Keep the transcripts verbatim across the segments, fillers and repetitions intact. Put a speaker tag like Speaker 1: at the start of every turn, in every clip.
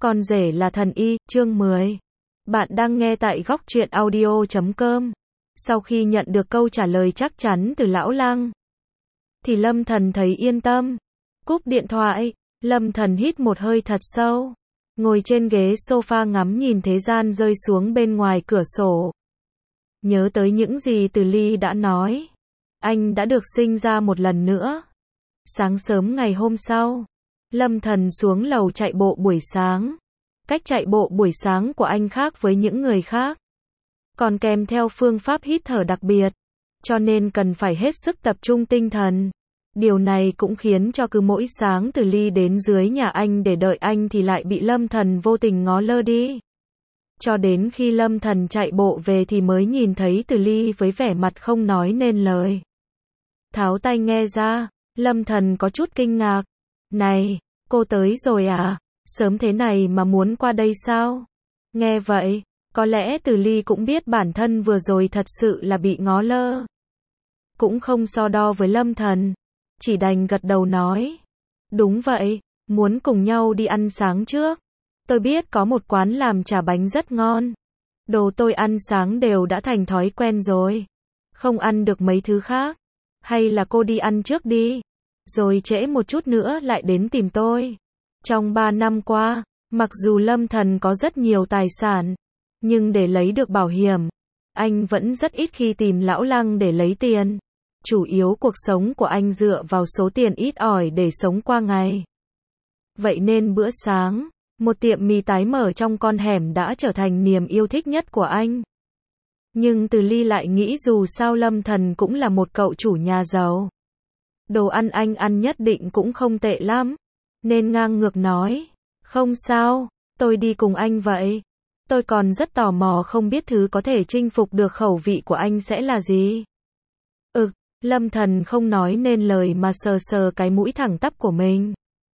Speaker 1: Con rể là thần y, chương mười. Bạn đang nghe tại góc truyện audio chấm com. Sau khi nhận được câu trả lời chắc chắn từ lão Lăng, thì Lâm Thần thấy yên tâm. Cúp điện thoại, Lâm Thần hít một hơi thật sâu. Ngồi trên ghế sofa ngắm nhìn thế gian rơi xuống bên ngoài cửa sổ. Nhớ tới những gì Từ Ly đã nói. Anh đã được sinh ra một lần nữa. Sáng sớm ngày hôm sau, Lâm Thần xuống lầu chạy bộ buổi sáng. Cách chạy bộ buổi sáng của anh khác với những người khác, còn kèm theo phương pháp hít thở đặc biệt, cho nên cần phải hết sức tập trung tinh thần. Điều này cũng khiến cho cứ mỗi sáng Từ Ly đến dưới nhà anh để đợi anh thì lại bị Lâm Thần vô tình ngó lơ đi. Cho đến khi Lâm Thần chạy bộ về thì mới nhìn thấy Từ Ly với vẻ mặt không nói nên lời. Tháo tai nghe ra, Lâm Thần có chút kinh ngạc. Này, cô tới rồi à? Sớm thế này mà muốn qua đây sao? Nghe vậy, có lẽ Từ Ly cũng biết bản thân vừa rồi thật sự là bị ngó lơ. Cũng không so đo với Lâm Thần, chỉ đành gật đầu nói. Đúng vậy, muốn cùng nhau đi ăn sáng trước. Tôi biết có một quán làm chả bánh rất ngon. Đồ tôi ăn sáng đều đã thành thói quen rồi. Không ăn được mấy thứ khác. Hay là cô đi ăn trước đi, rồi trễ một chút nữa lại đến tìm tôi. Trong ba năm qua, mặc dù Lâm Thần có rất nhiều tài sản, nhưng để lấy được bảo hiểm, anh vẫn rất ít khi tìm lão Lăng để lấy tiền. Chủ yếu cuộc sống của anh dựa vào số tiền ít ỏi để sống qua ngày. Vậy nên bữa sáng, một tiệm mì tái mở trong con hẻm đã trở thành niềm yêu thích nhất của anh. Nhưng Từ Ly lại nghĩ dù sao Lâm Thần cũng là một cậu chủ nhà giàu. Đồ ăn anh ăn nhất định cũng không tệ lắm. Nên ngang ngược nói, không sao, tôi đi cùng anh vậy. Tôi còn rất tò mò không biết thứ có thể chinh phục được khẩu vị của anh sẽ là gì. Ực, Lâm Thần không nói nên lời mà sờ sờ cái mũi thẳng tắp của mình.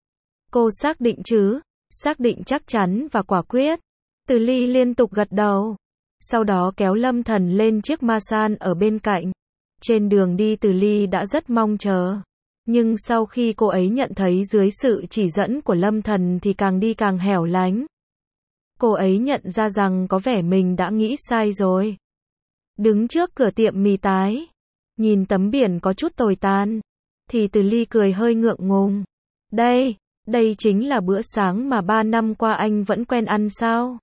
Speaker 1: Cô xác định chứ? Xác định chắc chắn và quả quyết. Từ Ly liên tục gật đầu. Sau đó kéo Lâm Thần lên chiếc massage ở bên cạnh. Trên đường đi Từ Ly đã rất mong chờ. Nhưng sau khi cô ấy nhận thấy dưới sự chỉ dẫn của Lâm Thần thì càng đi càng hẻo lánh. Cô ấy nhận ra rằng có vẻ mình đã nghĩ sai rồi. Đứng trước cửa tiệm mì tái, nhìn tấm biển có chút tồi tàn, thì Từ Ly cười hơi ngượng ngùng. Đây, đây chính là bữa sáng mà ba năm qua anh vẫn quen ăn sao?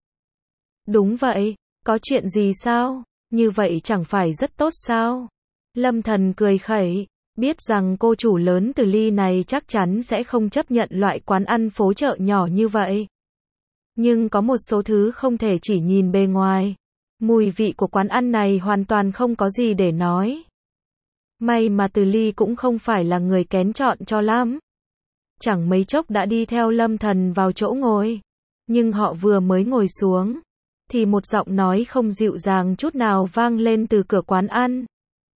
Speaker 1: Đúng vậy, có chuyện gì sao? Như vậy chẳng phải rất tốt sao? Lâm Thần cười khẩy. Biết rằng cô chủ lớn Từ Ly này chắc chắn sẽ không chấp nhận loại quán ăn phố chợ nhỏ như vậy. Nhưng có một số thứ không thể chỉ nhìn bề ngoài. Mùi vị của quán ăn này hoàn toàn không có gì để nói. May mà Từ Ly cũng không phải là người kén chọn cho lắm. Chẳng mấy chốc đã đi theo Lâm Thần vào chỗ ngồi. Nhưng họ vừa mới ngồi xuống, thì một giọng nói không dịu dàng chút nào vang lên từ cửa quán ăn.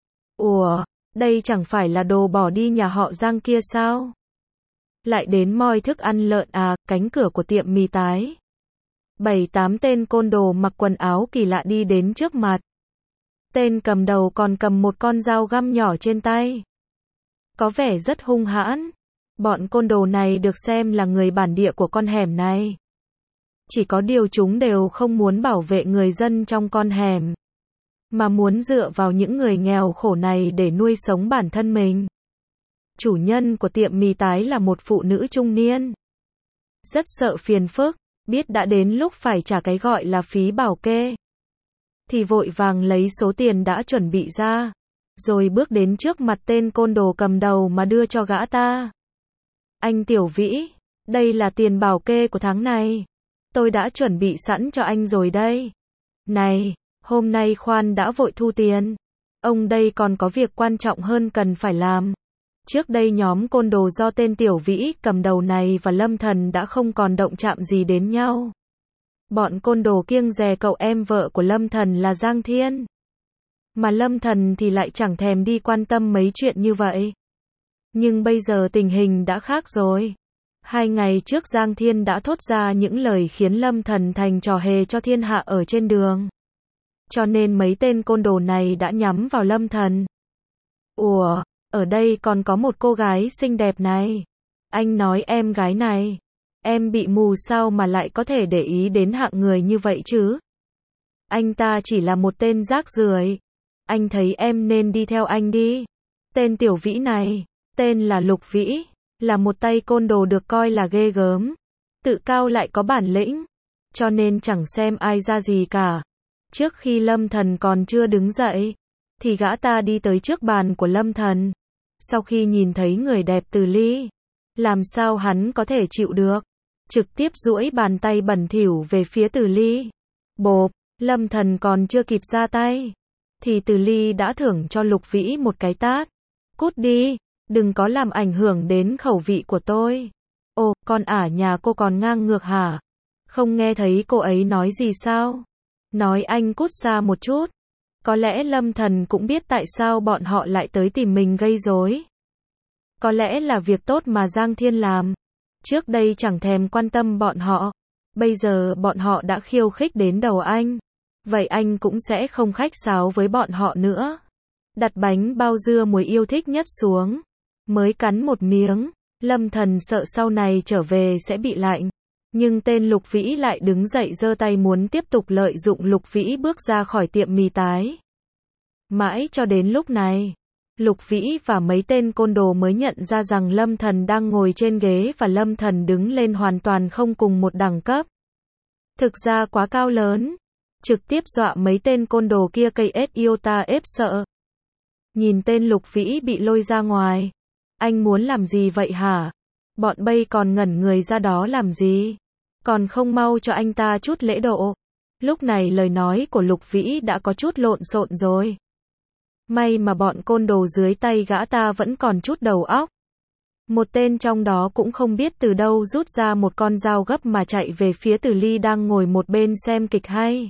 Speaker 1: Ủa? Đây chẳng phải là đồ bỏ đi nhà họ Giang kia sao? Lại đến moi thức ăn lợn à? Cánh cửa của tiệm mì tái. Bảy tám tên côn đồ mặc quần áo kỳ lạ đi đến trước mặt. Tên cầm đầu còn cầm một con dao găm nhỏ trên tay. Có vẻ rất hung hãn. Bọn côn đồ này được xem là người bản địa của con hẻm này. Chỉ có điều chúng đều không muốn bảo vệ người dân trong con hẻm, mà muốn dựa vào những người nghèo khổ này để nuôi sống bản thân mình. Chủ nhân của tiệm mì tái là một phụ nữ trung niên. Rất sợ phiền phức, biết đã đến lúc phải trả cái gọi là phí bảo kê, thì vội vàng lấy số tiền đã chuẩn bị ra, rồi bước đến trước mặt tên côn đồ cầm đầu mà đưa cho gã ta. Anh Tiểu Vĩ, đây là tiền bảo kê của tháng này. Tôi đã chuẩn bị sẵn cho anh rồi đây. Này, hôm nay khoan đã vội thu tiền. Ông đây còn có việc quan trọng hơn cần phải làm. Trước đây nhóm côn đồ do tên Tiểu Vĩ cầm đầu này và Lâm Thần đã không còn động chạm gì đến nhau. Bọn côn đồ kiêng dè cậu em vợ của Lâm Thần là Giang Thiên. Mà Lâm Thần thì lại chẳng thèm đi quan tâm mấy chuyện như vậy. Nhưng bây giờ tình hình đã khác rồi. Hai ngày trước Giang Thiên đã thốt ra những lời khiến Lâm Thần thành trò hề cho thiên hạ ở trên đường. Cho nên mấy tên côn đồ này đã nhắm vào Lâm Thần. Ủa, ở đây còn có một cô gái xinh đẹp này. Anh nói em gái này Em bị mù sao mà lại có thể để ý đến hạng người như vậy chứ? Anh ta chỉ là một tên rác rưởi. Anh thấy em nên đi theo anh đi. Tên Tiểu Vĩ này, tên là Lục Vĩ, là một tay côn đồ được coi là ghê gớm. Tự cao lại có bản lĩnh, cho nên chẳng xem ai ra gì cả. Trước khi Lâm Thần còn chưa đứng dậy, thì gã ta đi tới trước bàn của Lâm Thần. Sau khi nhìn thấy người đẹp Từ Ly, làm sao hắn có thể chịu được, trực tiếp duỗi bàn tay bẩn thỉu về phía Từ Ly. Bộp, Lâm Thần còn chưa kịp ra tay, thì Từ Ly đã thưởng cho Lục Vĩ một cái tát. Cút đi, đừng có làm ảnh hưởng đến khẩu vị của tôi. Ồ, con ả nhà cô còn ngang ngược hả? Không nghe thấy cô ấy nói gì sao? Nói anh cút xa một chút. Có lẽ Lâm Thần cũng biết tại sao bọn họ lại tới tìm mình gây rối. Có lẽ là việc tốt mà Giang Thiên làm. Trước đây chẳng thèm quan tâm bọn họ. Bây giờ bọn họ đã khiêu khích đến đầu anh. Vậy anh cũng sẽ không khách sáo với bọn họ nữa. Đặt bánh bao dưa muối yêu thích nhất xuống. Mới cắn một miếng. Lâm Thần sợ sau này trở về sẽ bị lạnh. Nhưng tên Lục Vĩ lại đứng dậy giơ tay muốn tiếp tục lợi dụng Lục Vĩ bước ra khỏi tiệm mì tái. Mãi cho đến lúc này, Lục Vĩ và mấy tên côn đồ mới nhận ra rằng Lâm Thần đang ngồi trên ghế và Lâm Thần đứng lên hoàn toàn không cùng một đẳng cấp. Thực ra quá cao lớn, trực tiếp dọa mấy tên côn đồ kia cây ết yêu ta ếp sợ. Nhìn tên Lục Vĩ bị lôi ra ngoài. Anh muốn làm gì vậy hả? Bọn bây còn ngẩn người ra đó làm gì? Còn không mau cho anh ta chút lễ độ. Lúc này lời nói của Lục Vĩ đã có chút lộn xộn rồi. May mà bọn côn đồ dưới tay gã ta vẫn còn chút đầu óc. Một tên trong đó cũng không biết từ đâu rút ra một con dao gấp mà chạy về phía Từ Ly đang ngồi một bên xem kịch hay.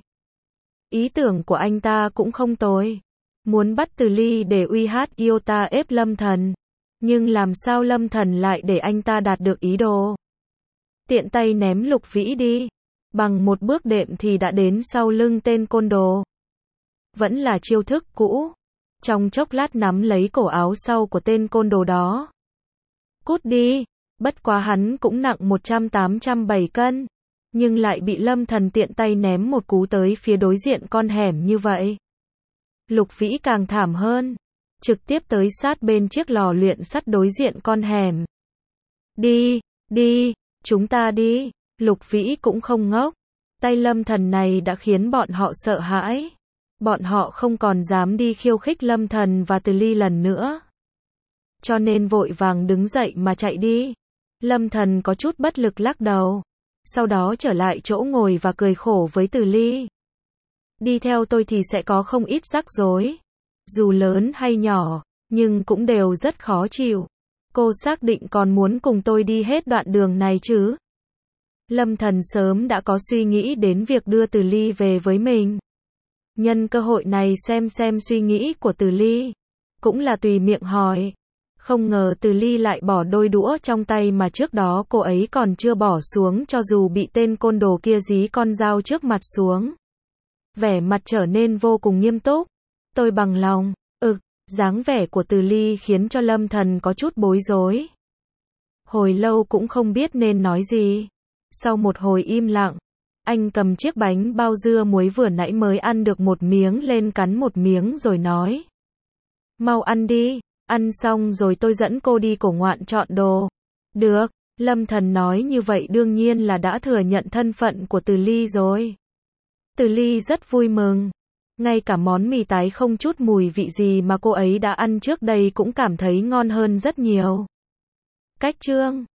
Speaker 1: Ý tưởng của anh ta cũng không tồi. Muốn bắt Từ Ly để uy hát yêu ta ép Lâm Thần. Nhưng làm sao Lâm Thần lại để anh ta đạt được ý đồ? Tiện tay ném Lục Vĩ đi. Bằng một bước đệm thì đã đến sau lưng tên côn đồ. Vẫn là chiêu thức cũ. Trong chốc lát nắm lấy cổ áo sau của tên côn đồ đó. Cút đi. Bất quá hắn cũng nặng một trăm tám mươi bảy cân. Nhưng lại bị Lâm Thần tiện tay ném một cú tới phía đối diện con hẻm như vậy. Lục Vĩ càng thảm hơn. Trực tiếp tới sát bên chiếc lò luyện sắt đối diện con hẻm. Đi, đi, chúng ta đi. Lục Vĩ cũng không ngốc. Tay Lâm Thần này đã khiến bọn họ sợ hãi. Bọn họ không còn dám đi khiêu khích Lâm Thần và Từ Ly lần nữa. Cho nên vội vàng đứng dậy mà chạy đi. Lâm Thần có chút bất lực lắc đầu. Sau đó trở lại chỗ ngồi và cười khổ với Từ Ly. Đi theo tôi thì sẽ có không ít rắc rối. Dù lớn hay nhỏ, nhưng cũng đều rất khó chịu. Cô xác định còn muốn cùng tôi đi hết đoạn đường này chứ? Lâm Thần sớm đã có suy nghĩ đến việc đưa Từ Ly về với mình. Nhân cơ hội này xem xem suy nghĩ của Từ Ly. Cũng là tùy miệng hỏi. Không ngờ Từ Ly lại bỏ đôi đũa trong tay mà trước đó cô ấy còn chưa bỏ xuống cho dù bị tên côn đồ kia dí con dao trước mặt xuống. Vẻ mặt trở nên vô cùng nghiêm túc. Tôi bằng lòng. Ực, dáng vẻ của Từ Ly khiến cho Lâm Thần có chút bối rối. Hồi lâu cũng không biết nên nói gì. Sau một hồi im lặng, anh cầm chiếc bánh bao dưa muối vừa nãy mới ăn được một miếng lên cắn một miếng rồi nói. Mau ăn đi, ăn xong rồi tôi dẫn cô đi cổ ngoạn chọn đồ. Được, Lâm Thần nói như vậy đương nhiên là đã thừa nhận thân phận của Từ Ly rồi. Từ Ly rất vui mừng. Ngay cả món mì tái không chút mùi vị gì mà cô ấy đã ăn trước đây cũng cảm thấy ngon hơn rất nhiều. Cách chương